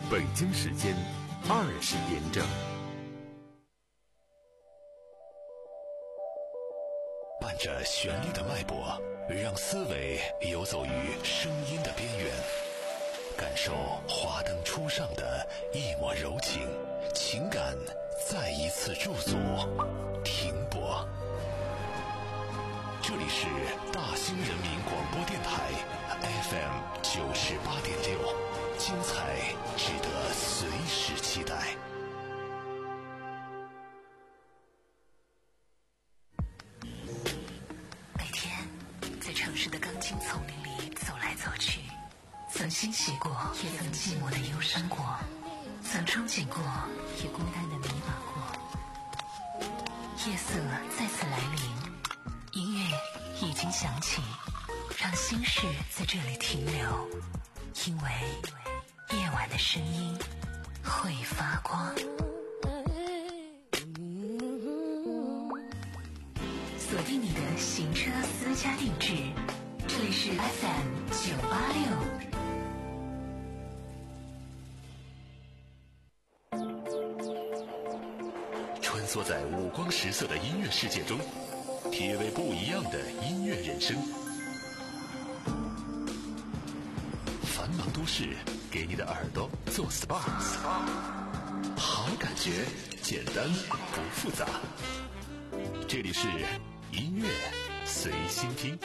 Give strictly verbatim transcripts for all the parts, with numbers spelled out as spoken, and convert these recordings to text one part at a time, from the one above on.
北京时间二十点整。 伴着旋律的脉搏，让思维游走于声音的边缘，感受华灯初上的一抹柔情，情感再一次驻足停泊。这里是大兴人民广播电台 F M 九十八点六，精彩值得随时期待。 每天在城市的钢筋丛林里走来走去，曾欣喜过，也曾寂寞的忧伤过，曾憧憬过，也孤单的迷茫过。夜色再次来临，音乐已经响起，让心事在这里停留，因为夜晚的声音会发光。锁定你的行车私家定制，这里是 F M 九八六。 穿梭在五光十色的音乐世界中，体味不一样的音乐人生。繁忙都市给你的耳朵做 S P A， 好感觉简单不复杂。这里是音乐随心听。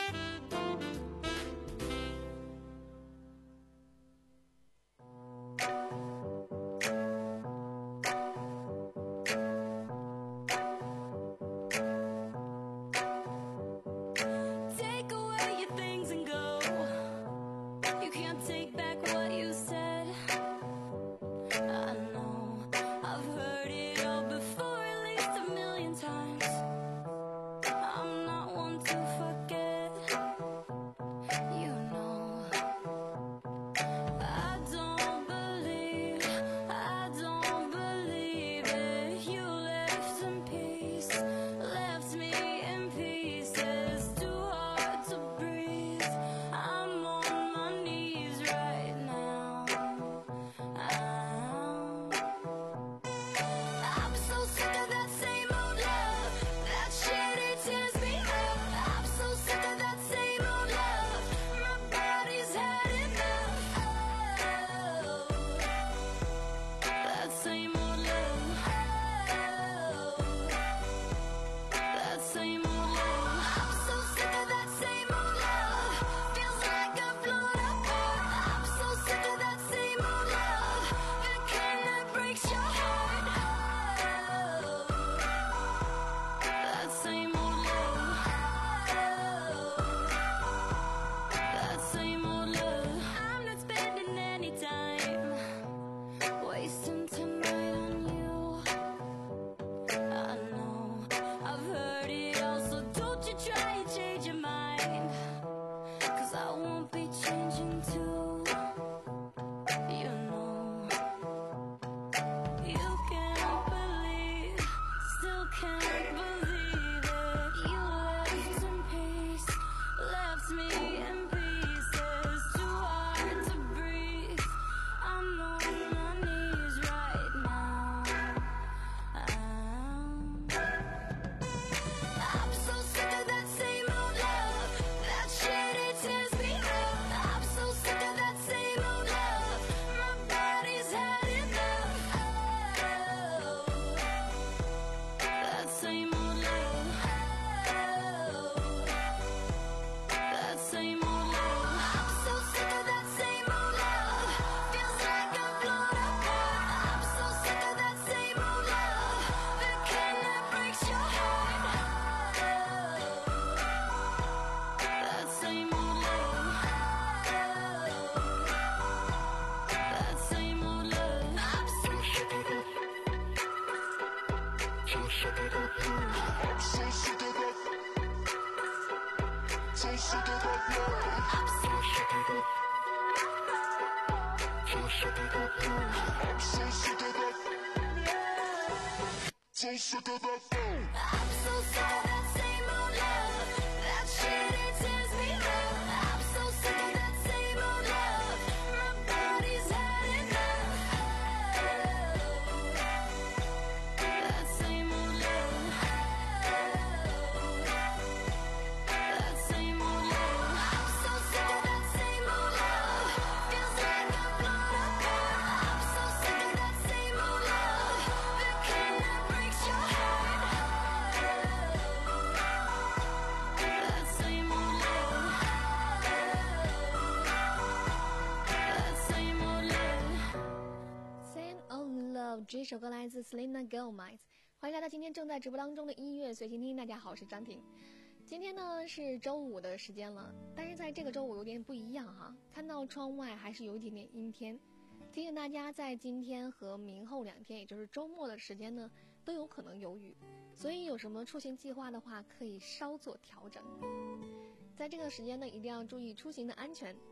这首歌来自 Selena Gomez。 欢迎来到今天正在直播当中的音乐随心听。大家好，我是张婷。今天呢是周五的时间了，但是在这个周五有点不一样哈，看到窗外还是有一点点阴天。提醒大家，在今天和明后两天，也就是周末的时间呢，都有可能有雨，所以有什么出行计划的话，可以稍作调整。在这个时间呢，一定要注意出行的安全。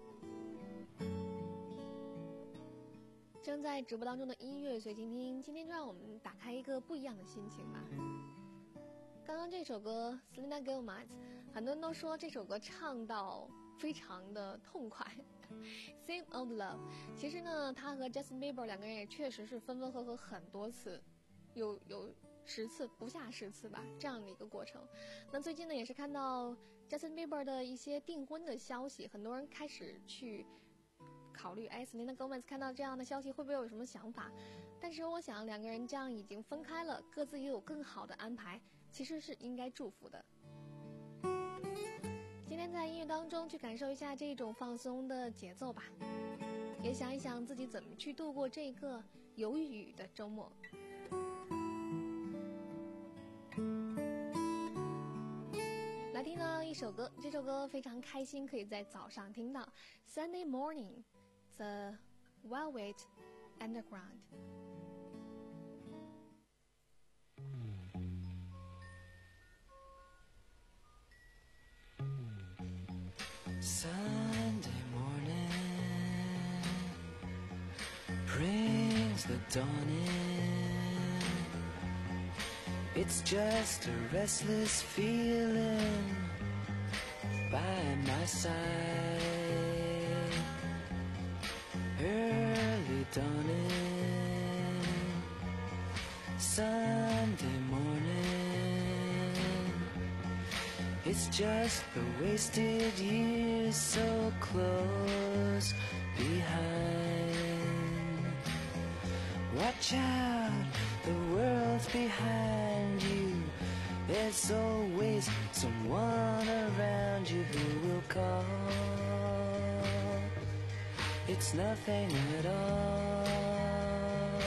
正在直播当中的音乐随心听，今天就让我们打开一个不一样的心情吧。刚刚这首歌 Selena Gomez， 很多人都说这首歌唱到非常的痛快Same Old Love。 其实呢，他和 Justin Bieber 两个人也确实是分分合合很多次，有有十次不下十次吧，这样的一个过程。那最近呢，也是看到 Justin Bieber 的一些订婚的消息，很多人开始去考虑，哎 Selena Gomez 看到这样的消息会不会有什么想法？但是我想两个人这样已经分开了，各自也有更好的安排，其实是应该祝福的。今天在音乐当中去感受一下这种放松的节奏吧，也想一想自己怎么去度过这个有雨的周末。来听到一首歌，这首歌非常开心，可以在早上听到 Sunday Morning The Velvet Underground。 Sunday morning brings the dawn in. It's just a restless feeling by my side. Early dawning, Sunday morning. It's just the wasted years so close behind. Watch out, the world's behind you. There's always someone around you who will call. It's nothing at all.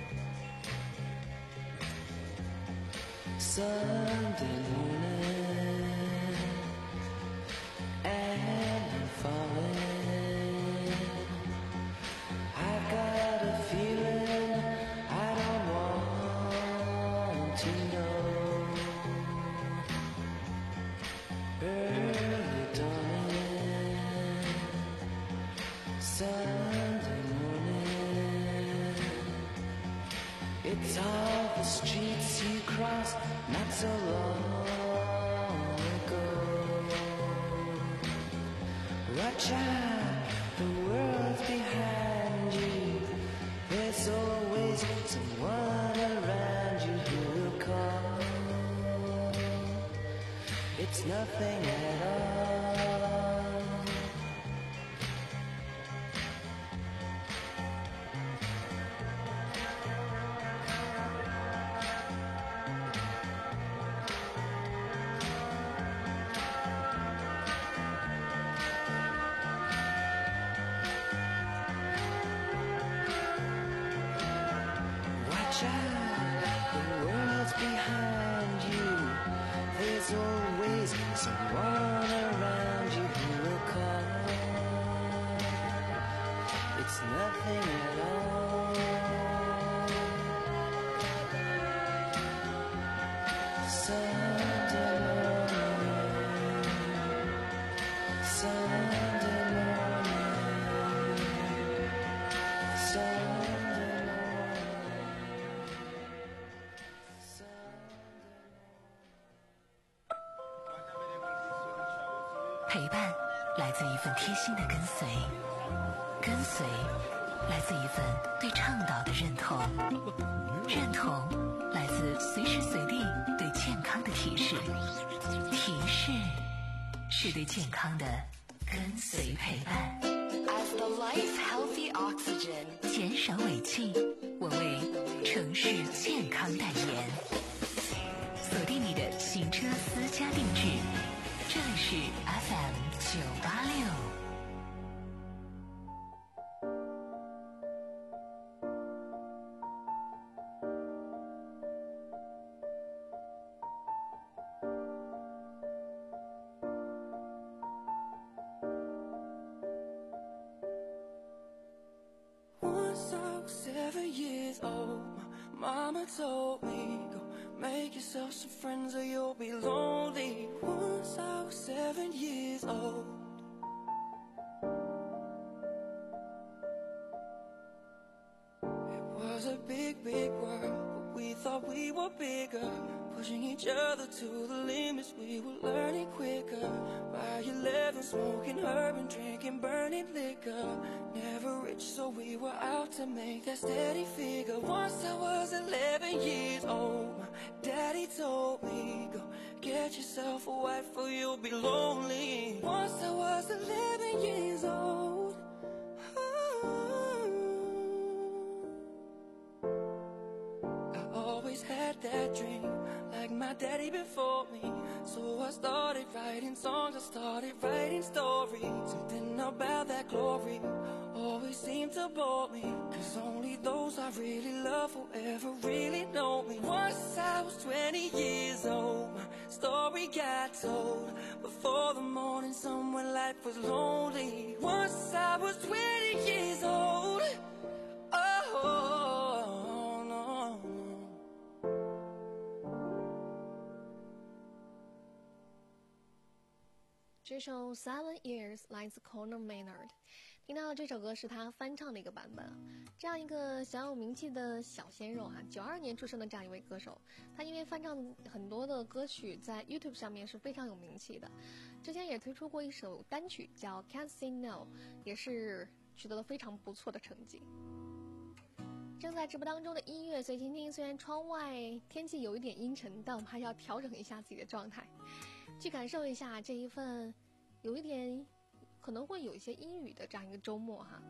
Sunday morning, and I'm falling. I've got a feeling I don't want to know. Early dawning, Sunday morning. It's all the streets you crossed not so long ago. Watch out, the world's behind you. There's always someone around you who will call. It's nothing at all. Watch out, the world's behind you. There's always someone around you who will call. It's nothing at all. Sunday morning, Sunday morning, Sunday morning. 陪伴来自一份贴心的跟随，跟随来自一份对倡导的认同，认同来自随时随地对健康的提示，提示是对健康的跟随陪伴。 As the life healthy oxygen， 减少尾气，我为城市健康代言。锁定你的行车私家定制，这里是 F M 九八六。 Mama told me, go make yourself some friends or you'll be lonely. Once I was seven years old. It was a big, big world, but we thought we were bigger. Pushing each other to the limits, we were learning quicker. By eleven, smoking herb and drinking burning liquor. Never rich, so we were out to make that steady figure. Once I was eleven years old, my daddy told me, go get yourself a wife or you'll be lonely. Once I was eleven years old. I always had that dream, like my daddy before me. So I started writing songs, I started writing stories. Something about that glory always seemed to bore me, cause only those I really love will ever really know me. Once I was twenty years old, my story got told. Before the morning sun when life was lonely. Once I was twenty years old. Oh, no, no. 这首 Seven Years 来自 Conor Maynard， 听到的这首歌是他翻唱的一个版本。这样一个小有名气的小鲜肉哈，九二年出生的这样一位歌手，他因为翻唱很多的歌曲，在 YouTube 上面是非常有名气的。之前也推出过一首单曲叫 Can't Say No， 也是取得了非常不错的成绩。正在直播当中的音乐随听听，虽然窗外天气有一点阴沉，但我们还是要调整一下自己的状态，去感受一下这一份有一点可能会有一些阴雨的这样一个周末哈。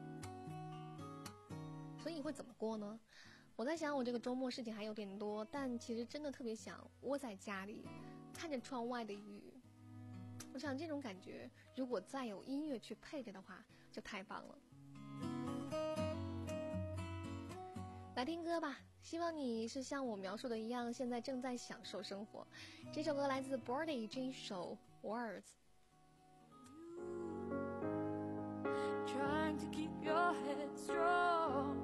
所以会怎么过呢？我在想我这个周末事情还有点多，但其实真的特别想窝在家里看着窗外的雨。我想这种感觉如果再有音乐去配着的话就太棒了。来听歌吧，希望你是像我描述的一样，现在正在享受生活。这首歌来自 Bordy， 这一首 Words。 Trying to keep your head strong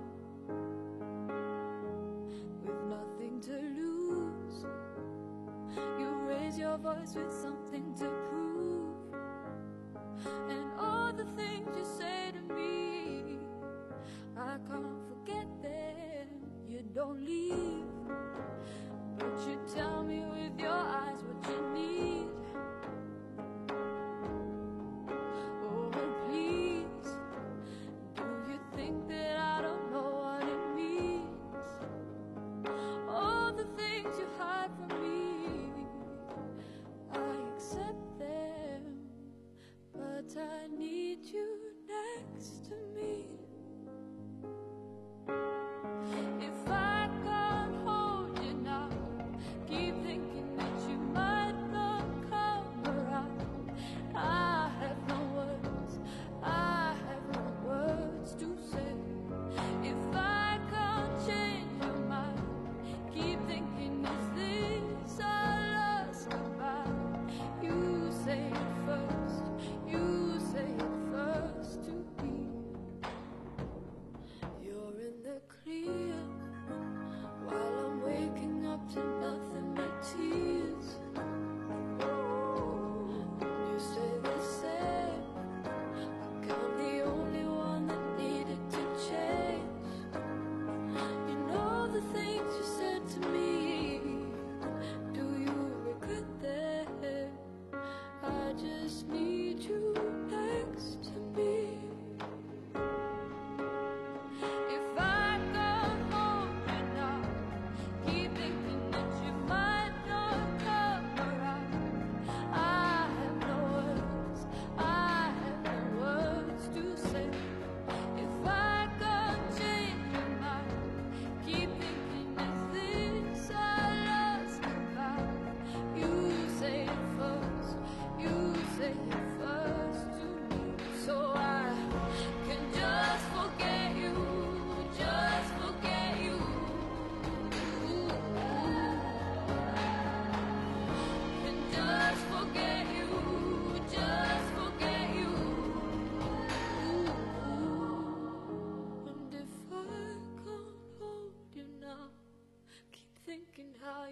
with nothing to lose. You raise your voice with something to prove, and all the things you say to me, I can't forget them. You don't leave, but you tell me with your eyes what you need. Oh, please, do you think that I don't know what it means? All the things you hide from me, I accept them, but I need you next to me. If I got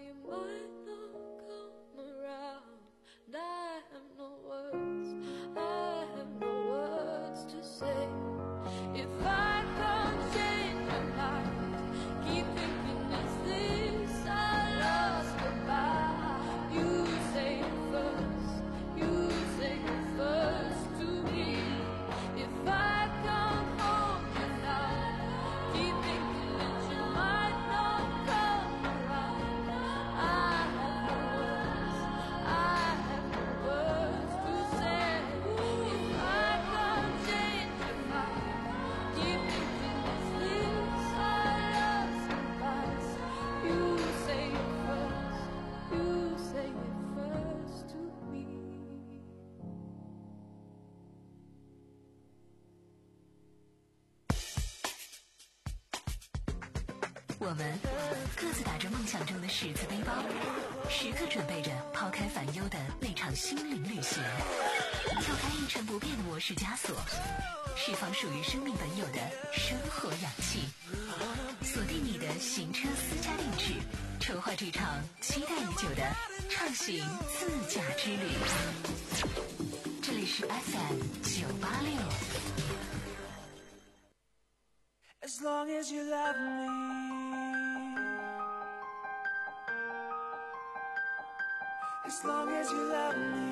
you might not come around. I have no words, I have no words to say. If I can't change your mind, keep thinking is this our last goodbye? You say it first, you say it first to me. If I can't hold you now, keep thinking that you might not come around. I have no words, I have no words to say. If I can't change your mind, keep thinking is this our last goodbyes? You say it first, you say it first to me. 我们各自打着梦想中的十字背包，时刻准备着抛开烦忧的那场心灵旅行，跳开一成不变的模式枷锁，释放属于生命本有的生活氧气。锁定你的行车私家定制，筹划这场期待已久的畅行自驾之旅。这里是 F M 九八六。 As long as you love me, as long as you love me,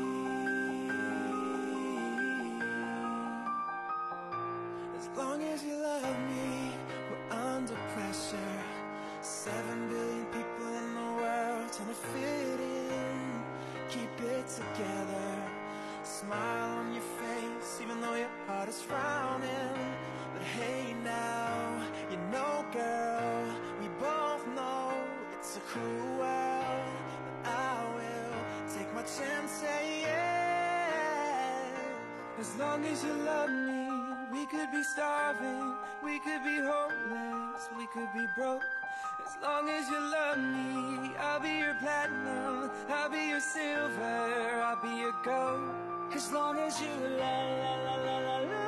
as long as you love me, we're under pressure. Seven billion people in the world trying to fit in. Keep it together. Smile on your face, even though your heart is frowning. But hey now, you know girl, we both know it's a cruel world. But I will take my chance, say yes. As long as you love me, we could be starving, we could be homeless, we could be broke. As long as you love me, I'll be your platinum, I'll be your silver, I'll be your gold. As long as you love, la la la la la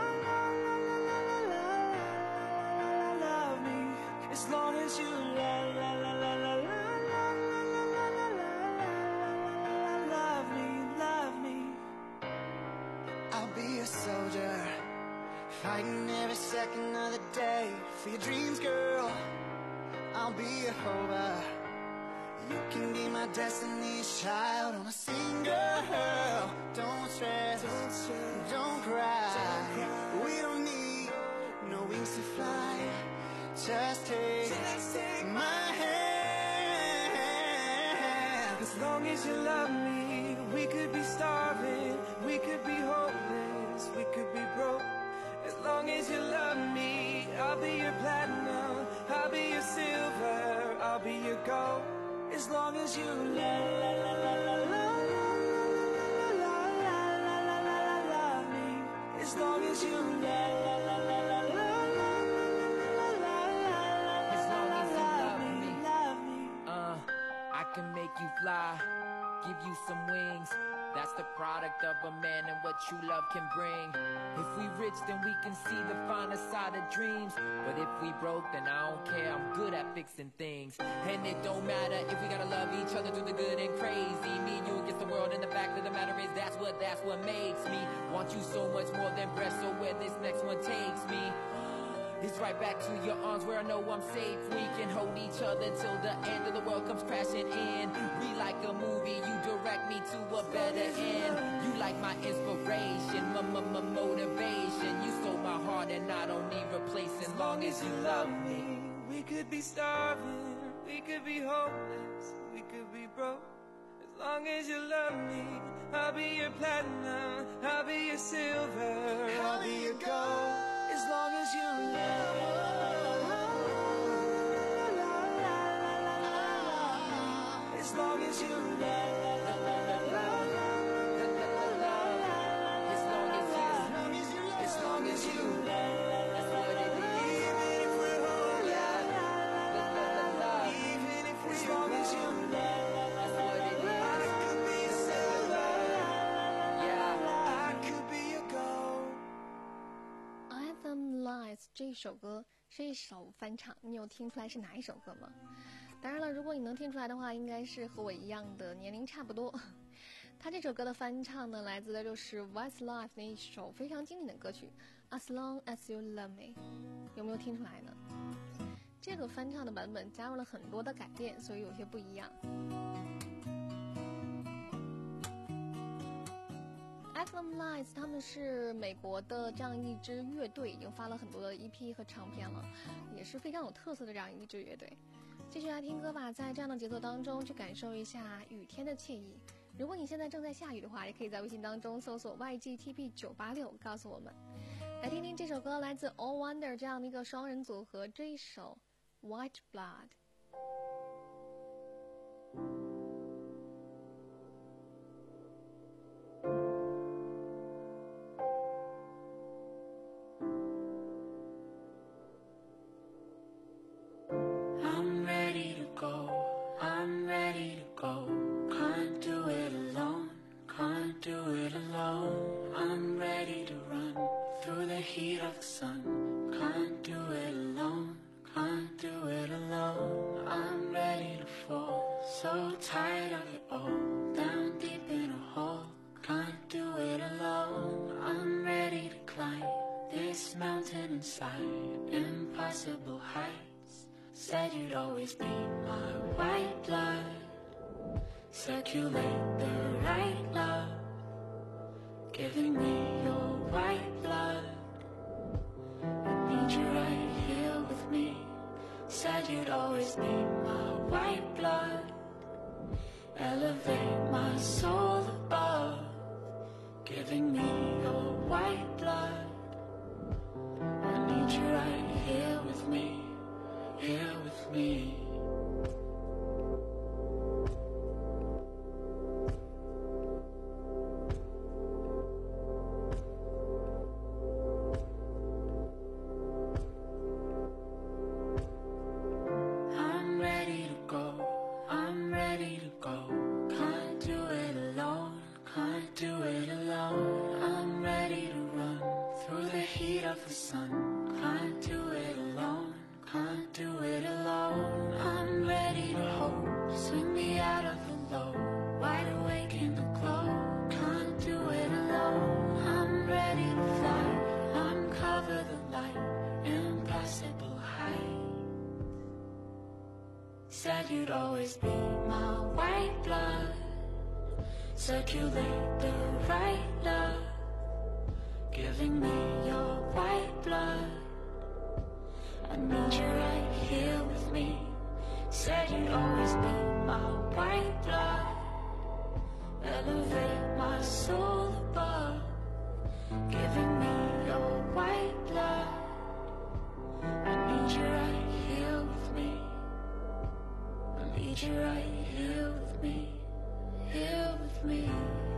love me. As long as you love, la la la la la love me, love me. I'll be a soldier, fighting every second of the day for your dreams, girl. I'll be a hover. You can be my destiny's child on a single. Don't stress, don't, stress, don't, cry. don't cry. We don't need no wings to fly. Just take, Just take my hand. As long as you love me, we could be starving, we could be homeless, we could be broke. As long as you love me, I'll be your platinum, I'll be your silver, I'll be your gold. As long as you la la la la la la love me. As long as you la la la la la la as long as you love me, love me. Uh, I can make you fly, give you some wings. That's the product of a man and what true love can bring. If we rich, then we can see the finer side of dreams. But if we broke, then I don't care, I'm good at fixing things. And it don't matter if we gotta love each other through the good and crazy. Me and you against the world, and the fact of the matter is that's what, that's what makes me want you so much more than breath. So where this next one takes me, it's right back to your arms where I know I'm safe. We can hold each other till the end of the world comes crashing in. We like a movie, you direct me to a better end. You like my inspiration, my, my, my motivation. You stole my heart and I don't need replacing. As long as you love me, we could be starving, we could be homeless, we could be broke. As long as you love me, I'll be your platinum, I'll be your silver, I'll be your gold. As long as you love, as long as you love, as long as you, as long as you love, that's what it is. Even if we're home, even if we're as long as you love, that's what it is. I could be a silver, yeah, I could be a gold. I Them Lies 这首歌是一首翻唱，你有听出来是哪一首歌吗？ 当然了，如果你能听出来的话，应该是和我一样的年龄差不多。他这首歌的翻唱呢，来自的就是 Westlife 那一首非常经典的歌曲 As Long As You Love Me， 有没有听出来呢？这个翻唱的版本加入了很多的改变，所以有些不一样。F M Lights 他们是美国的这样一支乐队，已经发了很多的 E P 和唱片了，也是非常有特色的这样一支乐队。继续来听歌吧，在这样的节奏当中去感受一下雨天的惬意。如果你现在正在下雨的话，也可以在微信当中搜索 Y G T P 九八六 告诉我们。来听听这首歌，来自 All Wonder 这样的一个双人组合，这一首 White Blood。 Impossible heights. Said you'd always be my white blood. Circulate the right love, giving me your white blood. I need you right here with me. Said you'd always be my white blood. Elevate my soul above, giving me your white blood. I need you right here with me, here with me. I'm ready to go, I'm ready to go. Can't do it alone, can't do it alone. I'm ready to run through the heat of the sun. Can't do it alone, can't do it alone. I'm ready to hope, swing me out of the low, wide awake in the glow. Can't do it alone. I'm ready to fly, uncover the light, impossible height. Said you'd always be my white blood. Circulate the right love, giving me your white blood. I need you right here with me. Said you'd always be my white blood. Elevate my soul above, giving me your white blood. I need you right here with me. I need you right here with me, here with me.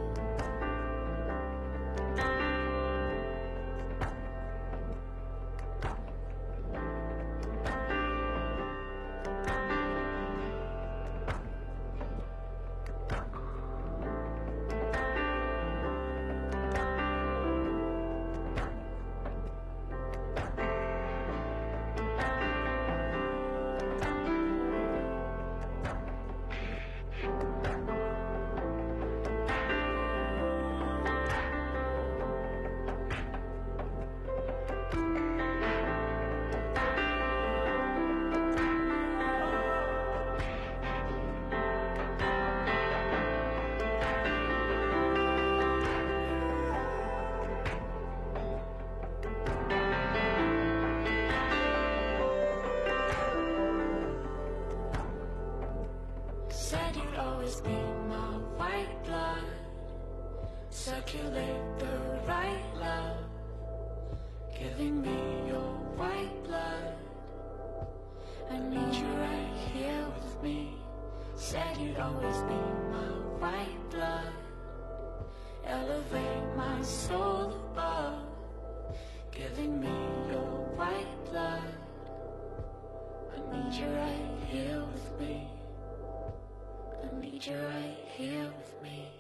Said you'd always be my white blood. Circulate the right love, giving me your white blood. I need you right here with me. Said you'd always be my white blood. Elevate my soul above, giving me your white blood. I need you right here with me. I need you right here with me.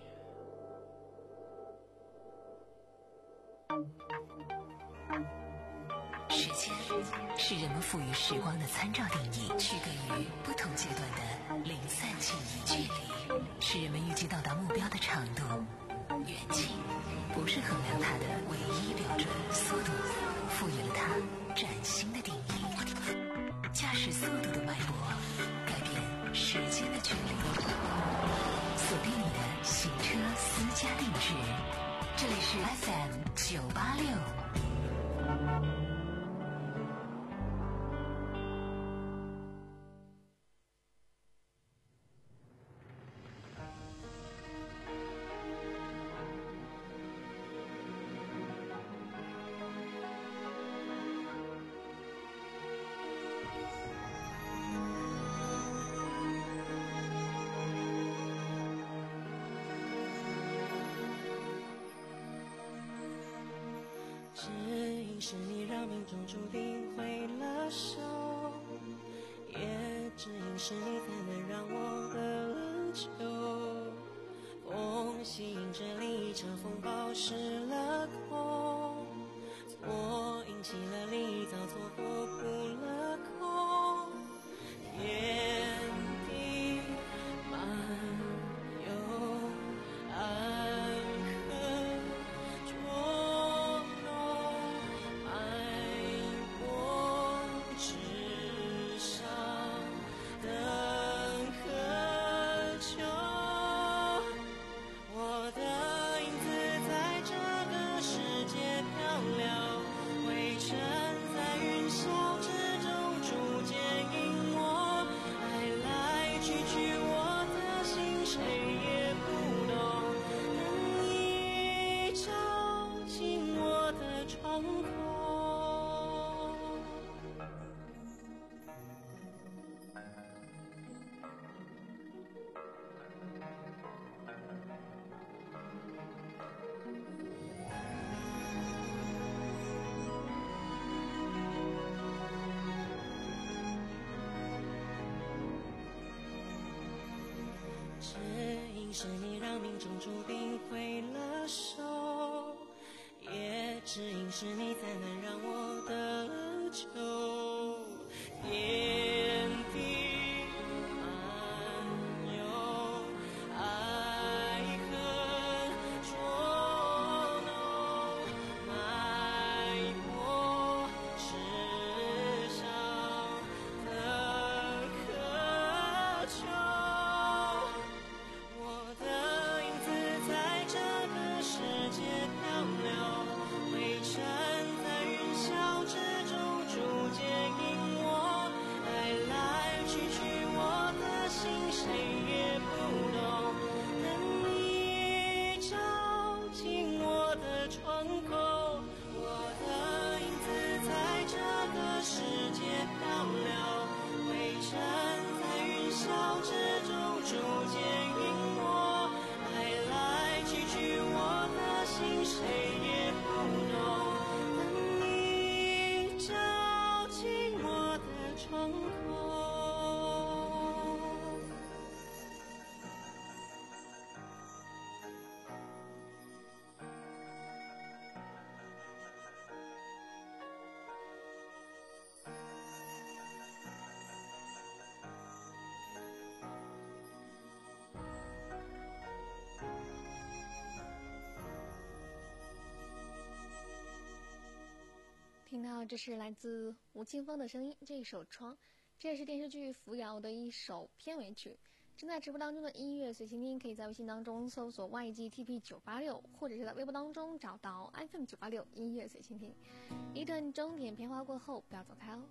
时间是人们赋予时光的参照定义，区隔于不同阶段的零散记忆距离，是人们预计到达目标的长度。远近不是衡量它的唯一标准，速度赋予了它崭新的定义。驾驶速度的脉搏，改变时间的距离。锁定你的行车私家定制，这里是 F M 九八六。 只因是你让命中注定会了手，也只因是你才能让我得了救。风吸引着另一场风暴失了控，错引起了另一遭错过扑了空。天地漫游暗河捉弄，脉搏之上等何求。我的影子在这个世界漂流，灰尘在云霄之中逐渐隐没，来来去去我的心谁也不懂，能一照进我的窗口。只因是你让命中注定会了手，也只因是你才能让我得了救。天地漫游爱恨捉弄，脉搏之上等何求。我的影子在这个世界漂流，灰尘在云霄之中逐渐隐没，来来去去我的心谁也不懂，能一照进我的窗口。我的影子在这个世界漂流，灰尘在云霄之中逐渐隐没，来来去去我的心谁也不懂，能一照进我的窗口。 听到这是来自吴青峰的声音，这一首《窗》，这也是电视剧《扶摇》的一首片尾曲。正在直播当中的音乐随心听，可以在微信当中搜索 Y G T P 九八六，或者是在微博当中找到 F M 九八六音乐随心听。一段钟点片花过后，不要走开哦。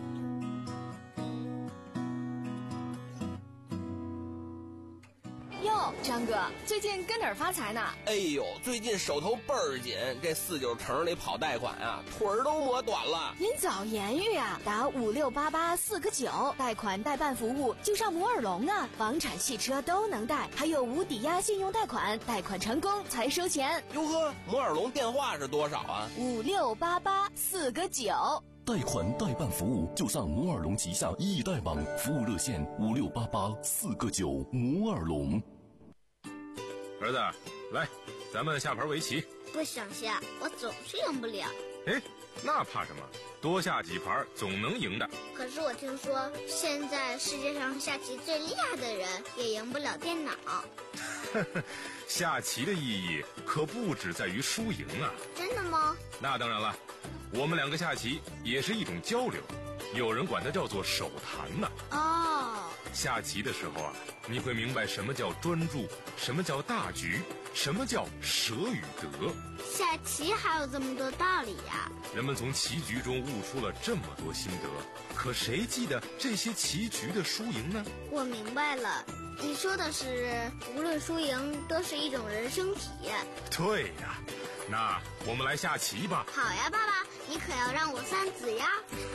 哟，张哥，最近跟哪儿发财呢？ 哎呦，最近手头倍儿紧，这四九城里跑贷款啊，腿儿都磨短了。 您早言语啊，打五六八八四个九，贷款代办服务就上摩尔龙啊，房产、汽车都能贷，还有无抵押信用贷款，贷款成功才收钱。 哟呵，摩尔龙电话是多少啊？ 五六八八四个九。 贷款代办服务就上摩尔龙旗下易贷网，服务热线五六八八四个九。摩尔龙。 儿子，来，咱们下盘围棋。 不想下，我总是赢不了。 哎，那怕什么？ 多下几盘总能赢的。 可是我听说，现在世界上下棋最厉害的人也赢不了电脑。 下棋的意义可不只在于输赢啊！ 真的吗？ 那当然了，我们两个下棋也是一种交流，有人管它叫做手谈呢。 哦， 下棋的时候啊，你会明白什么叫专注，什么叫大局，什么叫舍与得。 下棋还有这么多道理呀！ 人们从棋局中悟出了这么多心得，可谁记得这些棋局的输赢呢？ 我明白了，你说的是无论输赢都是一种人生体验。 对呀，那我们来下棋吧。 好呀，爸爸，你可要让我三子呀！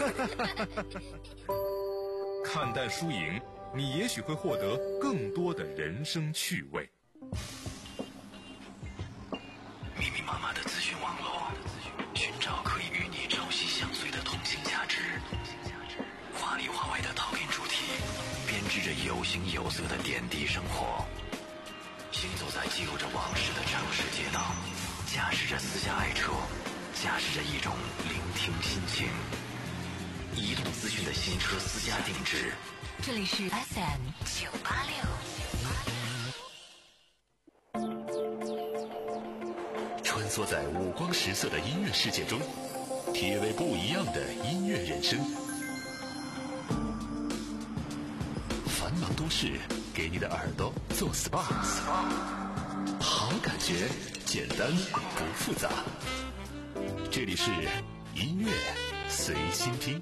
看淡输赢，你也许会获得更多的人生趣味。 密密麻麻的资讯网络，寻找可以与你朝夕相随的同性价值，华里华外的陶片主题，编织着有形有色的点滴生活。行走在记录着往事的城市街道，驾驶着私家爱车，驾驶着一种聆听心情。移动资讯的新车私家定制， 这里是 F M 九八六。 穿梭在五光十色的音乐世界中，体味不一样的音乐人生。繁忙都市，给你的耳朵做 S P A， 好感觉，简单不复杂。这里是音乐随心听。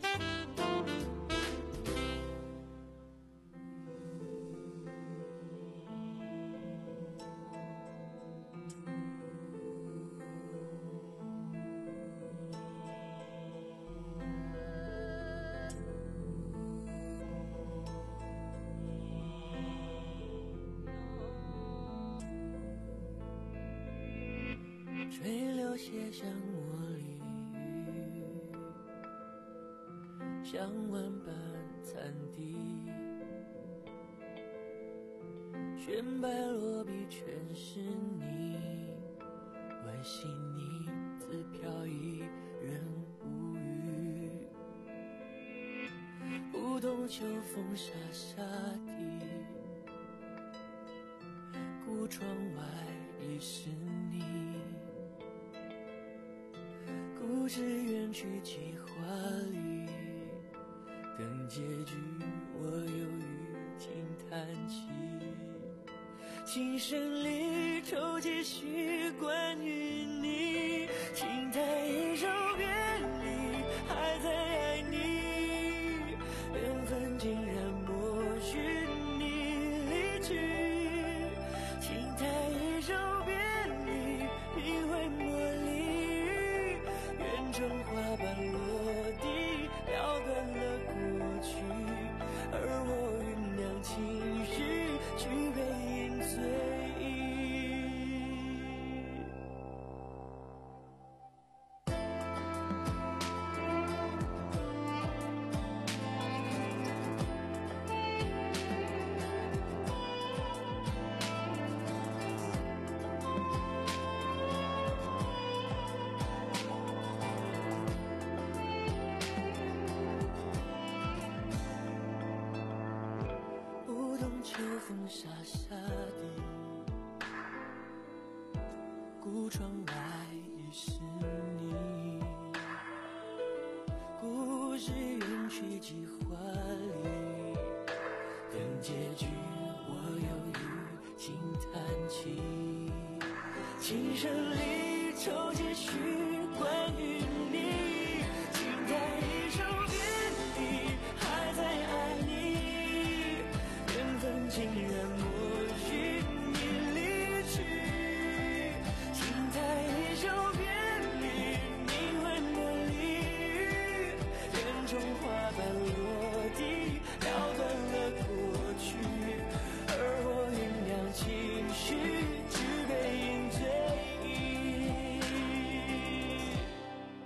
吹流写上茉莉雨，像万般惨敌，炫白落笔全是你，惋惜你自飘逸人无语，不懂秋风沙沙地，孤窗外已是你，故事远去几华丽，等结局我犹豫轻叹气，琴声里抽几许关于你，轻弹一首别离，还在爱你，缘分竟然默许你离去，轻弹一首别离，品味茉莉，园中花瓣落地，撩断了过去，而我酝酿情绪，去背影醉。秋风沙沙地，孤窗外已是你，故事远去几华丽，等结局我犹豫轻叹气，琴声里抽几许关于你，轻弹一首别离，还在爱你，竟然默许你离去，轻弹一首别离，名为茉莉，园中花瓣落地，撩断了过去，而我酝酿情绪，去背影醉。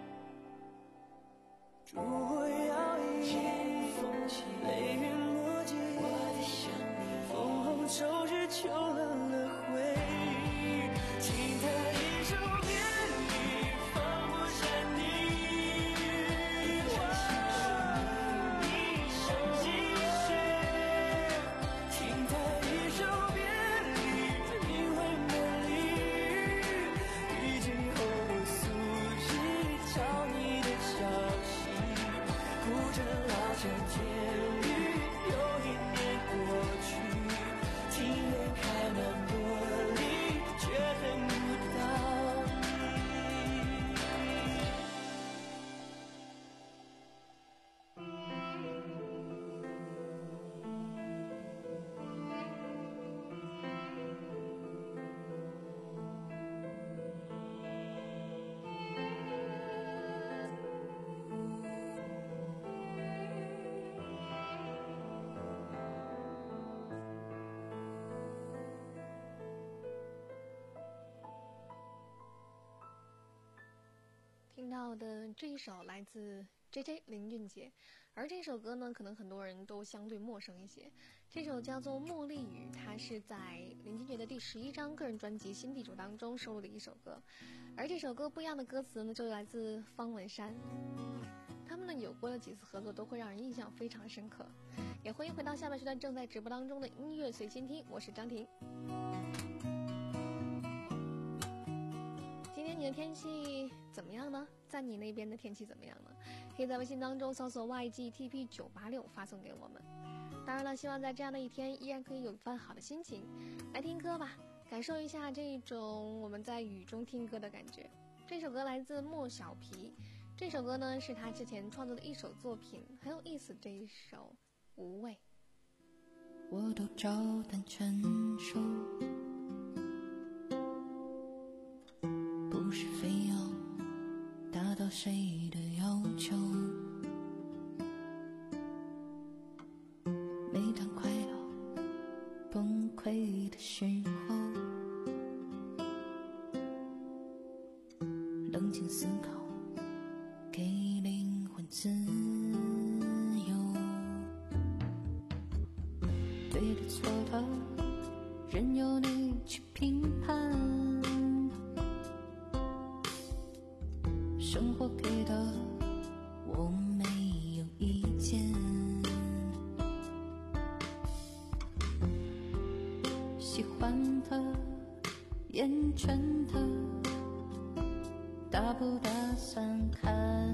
听到的这一首来自 J J 林俊杰，而这首歌呢，可能很多人都相对陌生一些。这首叫做《茉莉雨》，它是在林俊杰的第十一张个人专辑《新地主》当中收录的一首歌。而这首歌不一样的歌词呢，就来自方文山。他们呢有过的几次合作都会让人印象非常深刻。也欢迎回到下半时段正在直播当中的音乐随心听，我是张婷。今天你的天气怎么样呢？在你那边的天气怎么样呢？可以在微信当中搜索 Y G T P 九八六发送给我们。当然了，希望在这样的一天依然可以有一番好的心情。来听歌吧，感受一下这种我们在雨中听歌的感觉。这首歌来自莫小皮，这首歌呢是他之前创作的一首作品，很有意思。这一首无畏， 我都照单全收，不是非要达到谁的要求。每当快要崩溃的时候，冷静思考，给灵魂自由。对的错的，任由你去评判。生活给的，我没有意见。喜欢的，厌倦的，打不打算看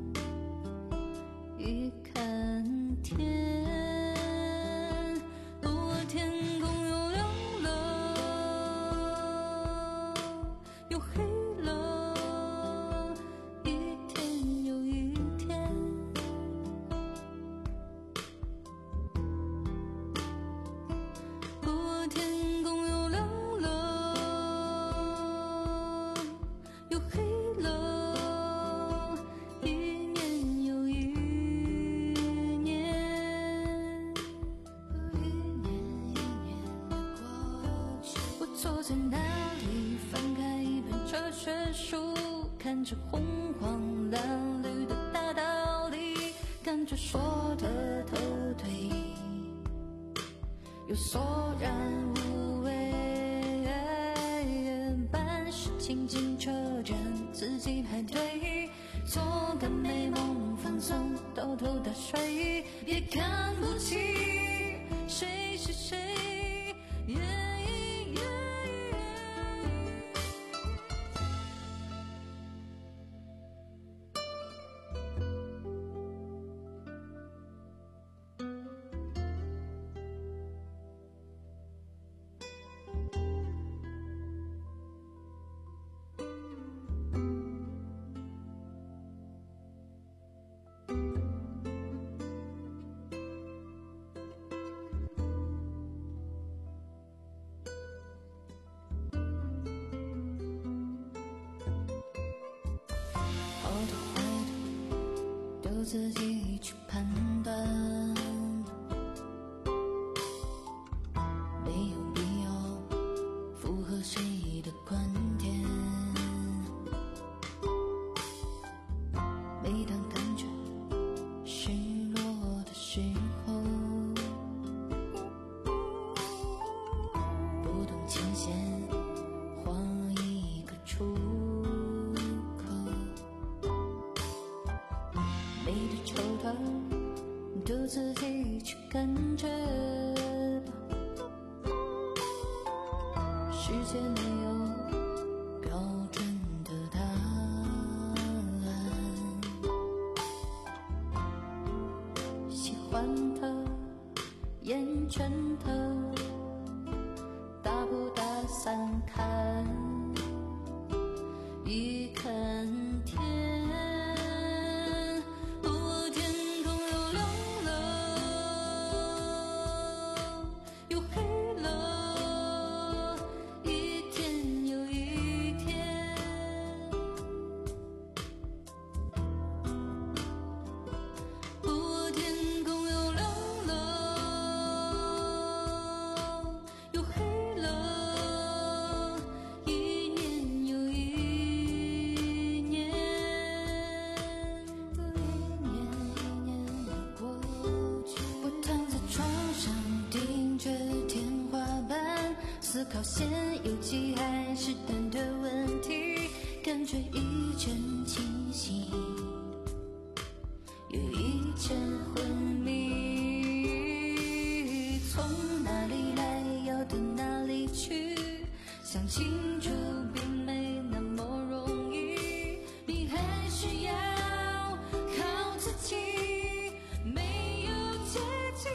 一看天。哦，天空又亮了，又黑了，一天又一天。哦，天空又亮了，又黑了，一年又一年。一年一年的过去，我坐在那里，翻开一本哲学书，看着红黄蓝绿的大道理，感觉说的都对，又索然无味。办事情进车站，自己排队，做个美梦放松，偷偷打睡，别看不起谁是谁。Yeah, yeah, yeah. 好的坏的都自己去判断，没有必要符合谁的观点。每当感觉失落的时候，不动琴弦画一个出口，美的丑的都自己去感觉吧。世界没有标准的答案，喜欢的，厌倦的，打不打算看一看天。哦，天空又亮了，又黑了，一天又一天。哦，天空又亮了，又黑了， 考现有机还是单的问题，感觉一阵清醒，又一阵昏迷。从哪里来，要到哪里去，想清楚并没那么容易，你还需要靠自己，没有捷径。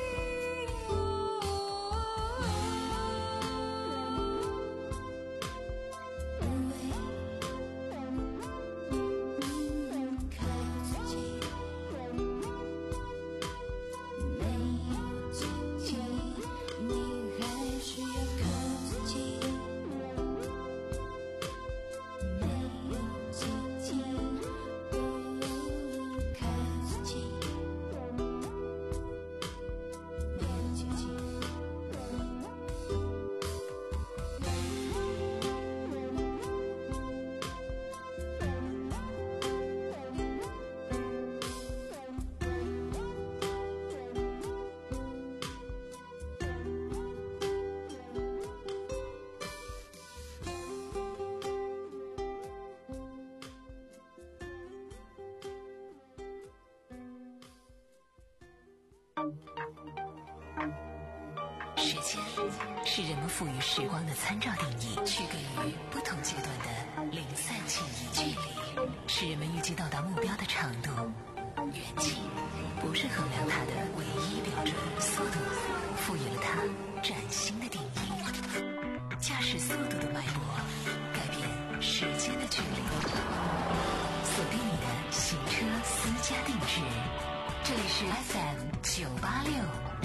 时间是人们赋予时光的参照定义，区隔于不同阶段的零散记忆。距离是人们预计到达目标的长度，远近不是衡量它的唯一标准。速度赋予了它崭新的定义，驾驶速度的脉搏改变时间的距离。锁定你的行车私家定制，这里是 F M 九八六。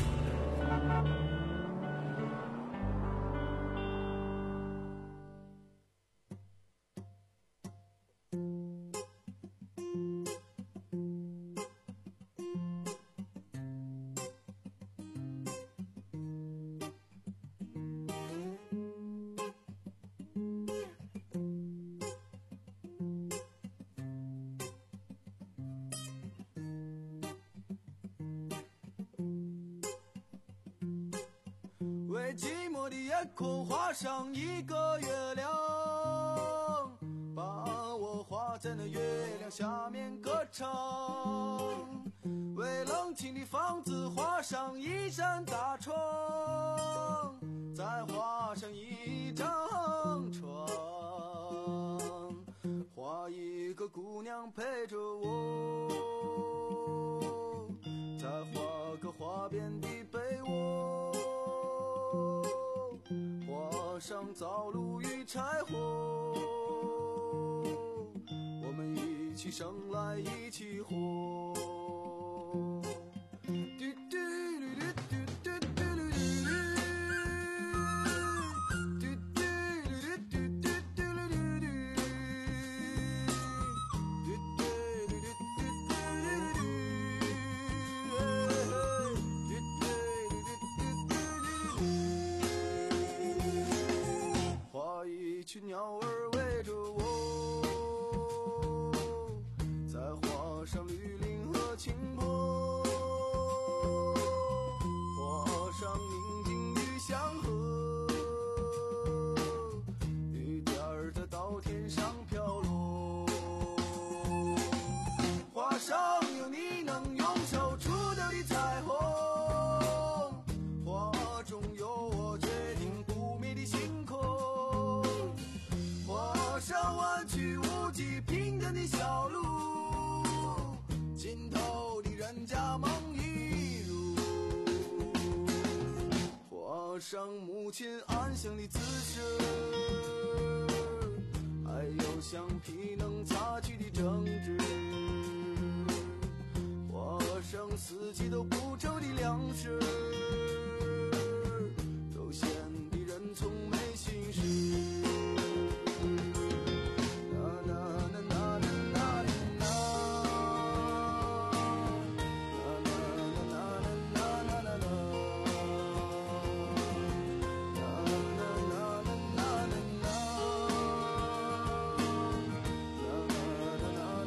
为寂寞的夜空画上一个月亮，把我画在那月亮下面歌唱。为冷清的房子画上一扇大窗，再画上一张床，画一个姑娘陪着我，再画个花边的被窝，画上灶炉与柴火，我们一起生来一起活。鸟儿围着我，再画上绿林和青坡，画上宁静与祥和，雨点儿的到天上飘落，画上有你能用手触到的彩虹，画中有我决定不灭的星空，上弯曲无际平坦的小路，尽头的人家梦一如，画上母亲安详的姿势，还有橡皮能擦去的争执，画上四季都不愁的粮食，悠闲的人从没心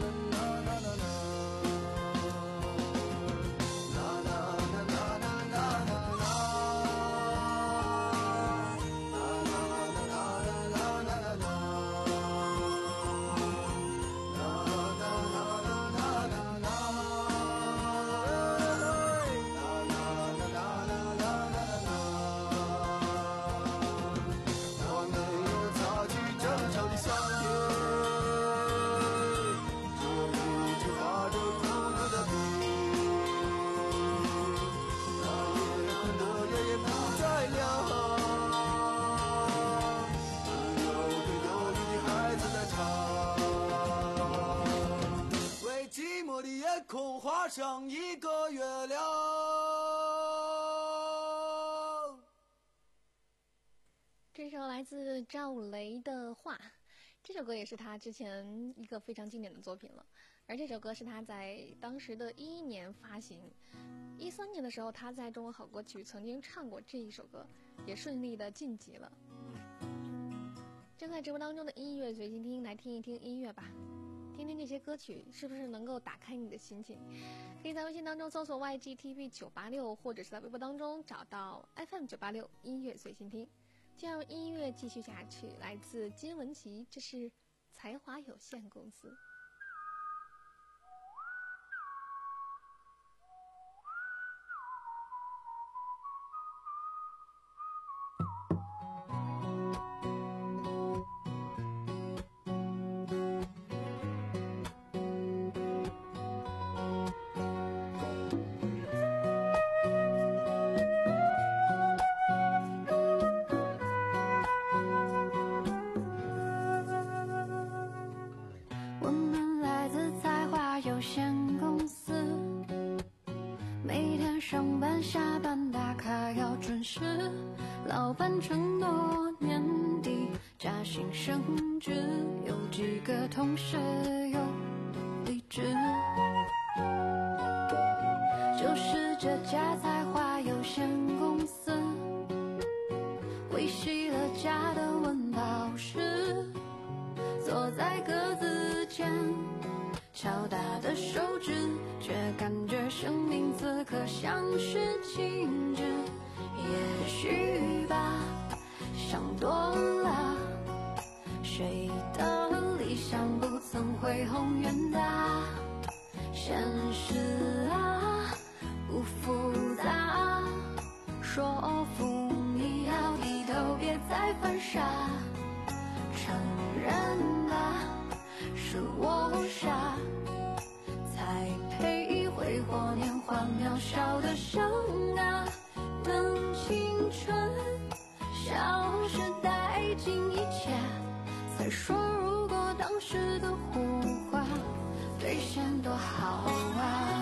事。na na 成一个月亮。 这首来自赵雷的《画》，这首歌也是他之前一个非常经典的作品了。而这首歌是他在当时的一一年发行，一三年的时候他在中国好歌曲曾经唱过这一首歌，也顺利的晋级了。正在直播当中的音乐随心听，来听一听音乐吧，听听这些歌曲是不是能够打开你的心情。可以在微信当中搜索 Y G T V 九八六，或者是在微博当中找到 F M 九八六音乐随心听。就让音乐继续下去，来自金玟岐，这是才华有限公司。 老板承诺年底加薪升职，有几个同事又离职，就是这家才华有限公司维系了家的温饱时，坐在格子间敲打的手指，却感觉生命此刻像是静止。也许吧，想多了，谁的理想不曾恢宏远大？现实啊，不复杂，说服你要低头，别再犯傻。承认吧，是我傻，才配挥霍年华渺小的生啊。等青春消失殆尽一切，才说如果当时的胡话兑现多好啊。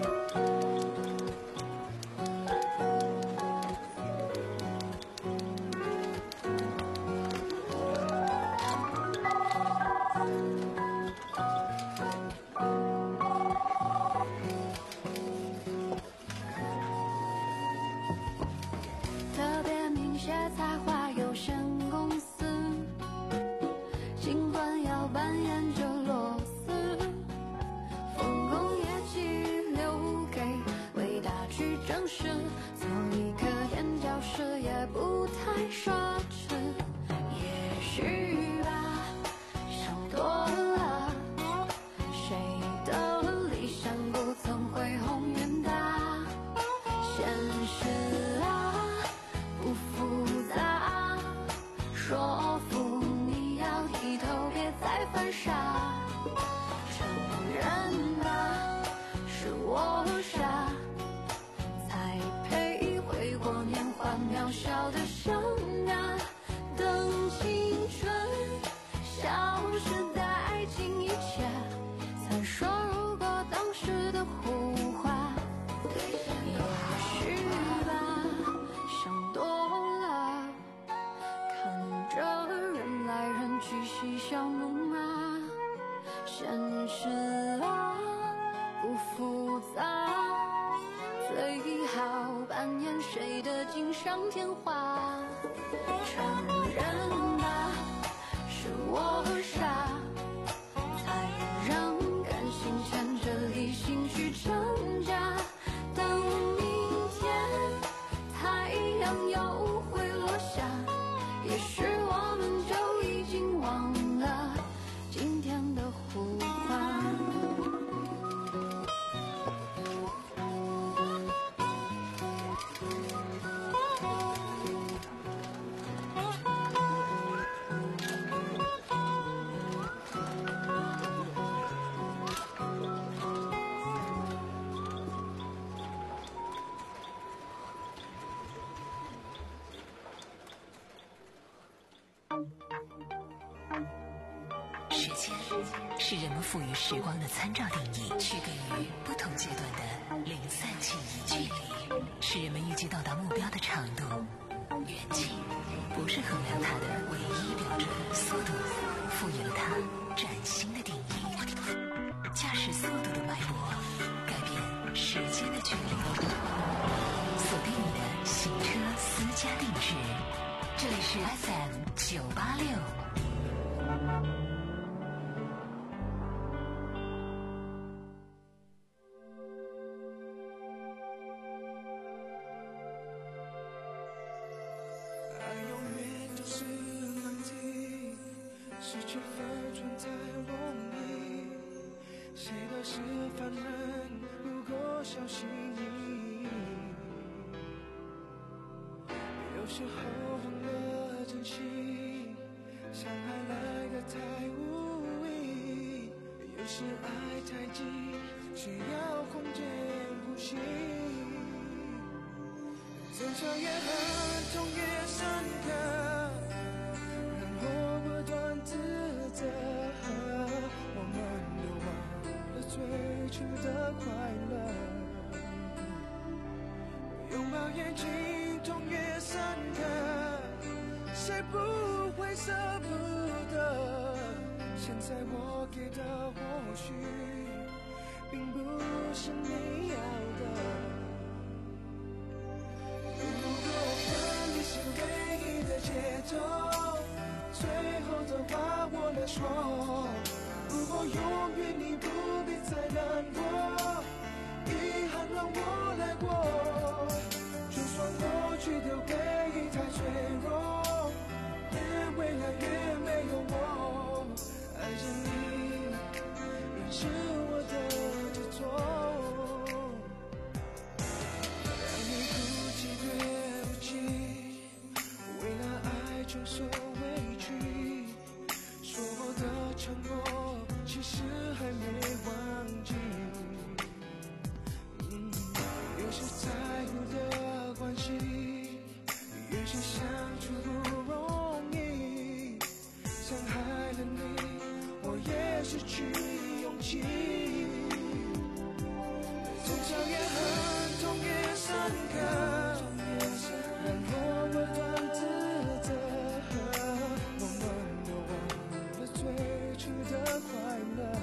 才华有限公司，尽管要扮演着螺丝，丰功业绩留给伟大去证实，做一个垫脚石也不太奢侈。也许吧，想多了，谁的理想不曾恢宏远大？现实啊，不复杂，说服你要低头，别再犯傻。承认吧，是我傻，才配挥霍年华渺小的生啊。等青春消失殆尽一切，才说如果当时的胡话也许吧，想多了，看着人来人去嬉笑怒骂，现实啊不复杂，最好扮演谁的锦上添花。承认吧，是我傻，才让感性牵着理性去挣扎。等明天太阳又会落下，也许我们就已经忘了今天的胡话。 间是人们赋予时光的参照定义，区隔于不同阶段的零散记忆。距离是人们预计到达目标的长度，远近不是衡量它的唯一标准。速度赋予了它崭新的定义，驾驶速度的脉搏改变时间的距离。锁定你的行车私家定制，这里是 F M 九八六。 有时候忘了珍惜，伤害来得太无意，有时爱太急，需要空间呼吸。争吵越狠，痛越深刻，让我不断自责。我们都忘了最初的快乐，拥抱眼睛。痛越深刻，谁不会舍不得？现在我给的或许并不是你要的。如果分离是唯一的节奏，最后的话我来说。如果永远你不必再难过，遗憾让我来过。就算过去的回忆太脆弱，连未来也没有我。爱着你，仍是我的执着。让你哭泣对不起，为了爱承受委屈，说过的承诺其实还没忘记。嗯，有时在乎的关系，越是相处不容易，伤害了你，我也失去勇气。争吵越狠，痛越深刻，让我不断自责。我们都忘了最初的快乐，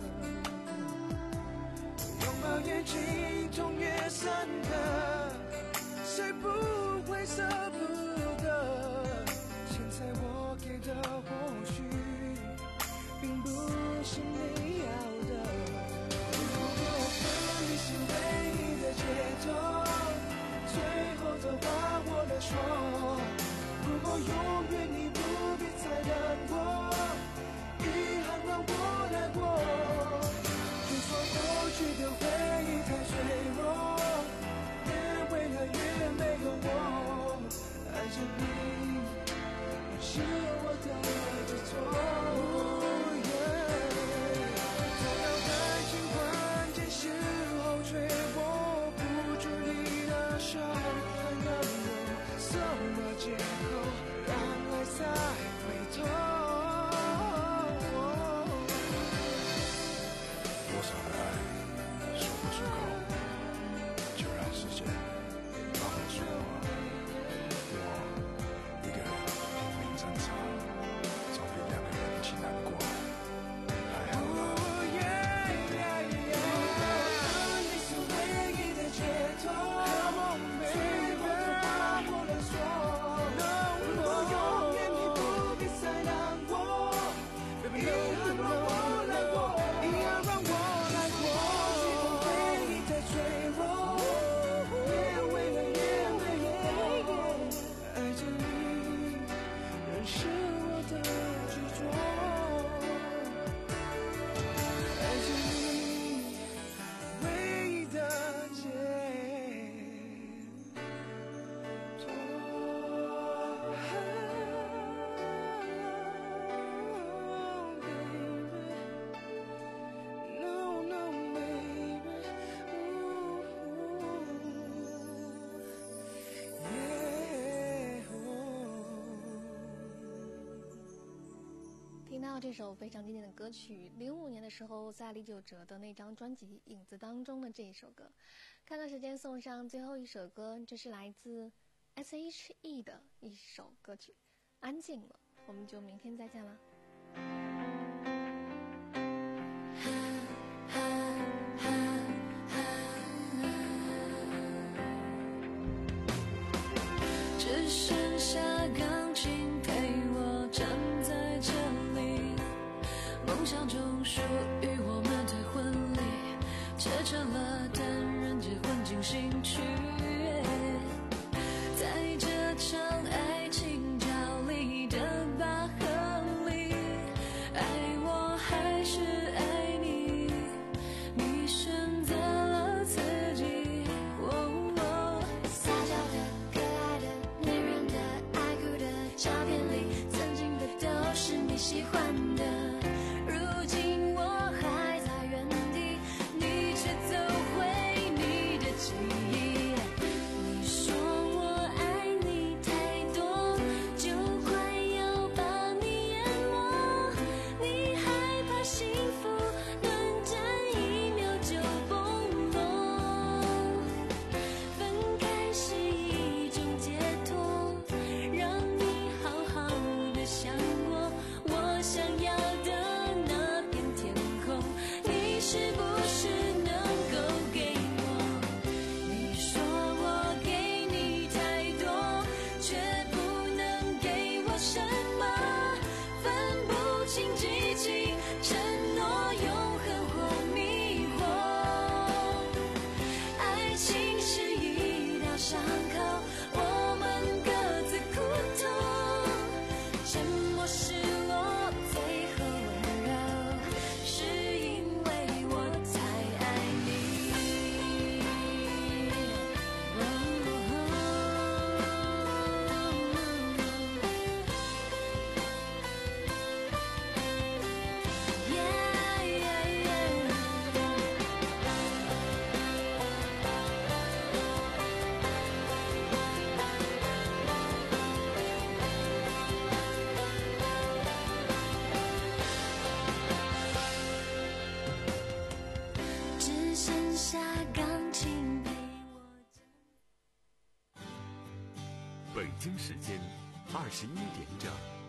拥抱眼睛，痛越深刻，谁不会舍不得？现在我给的或许并不是你要的。如果分离是唯一的节奏，最后的话我来说。如果永远你不必再难过，遗憾让我来过。就算过去的回忆太脆弱，连未来也没有我。爱着你，仍是我的执着。总要在情关键时候追，握不住你的手，还能有什么借口让爱再回头？ 多少的爱到这首非常经典的歌曲，零五年的时候在李玖哲的那张专辑《影子》当中的这一首歌。看到时间送上最后一首歌，这是来自 S H E 的一首歌曲《安静了》，我们就明天再见了。 只剩下钢琴陪我站在这里，梦想中属于我们的婚礼，切成了单人结婚进行曲，在这场爱情角力的拔河里，爱我还是爱你，你选择了自己。哦哦， 撒娇的可爱的女人的爱哭的照片里，曾经的都是你喜欢的，如今我还在原地，你却走回你的记忆。你说我爱你太多，就快要把你淹没，你害怕幸福短暂一秒就崩落，分开是一种解脱，让你好好的想我，我想要的那片天空，你是不是能够给我？你说我给你太多，却不能给我什么，分不清激情、承诺、永恒或迷惑。爱情是一道伤口，我们各自苦痛，沉默失落，最后温柔，是因为我才爱你。只剩下钢琴陪我。 北京时间二十一点整。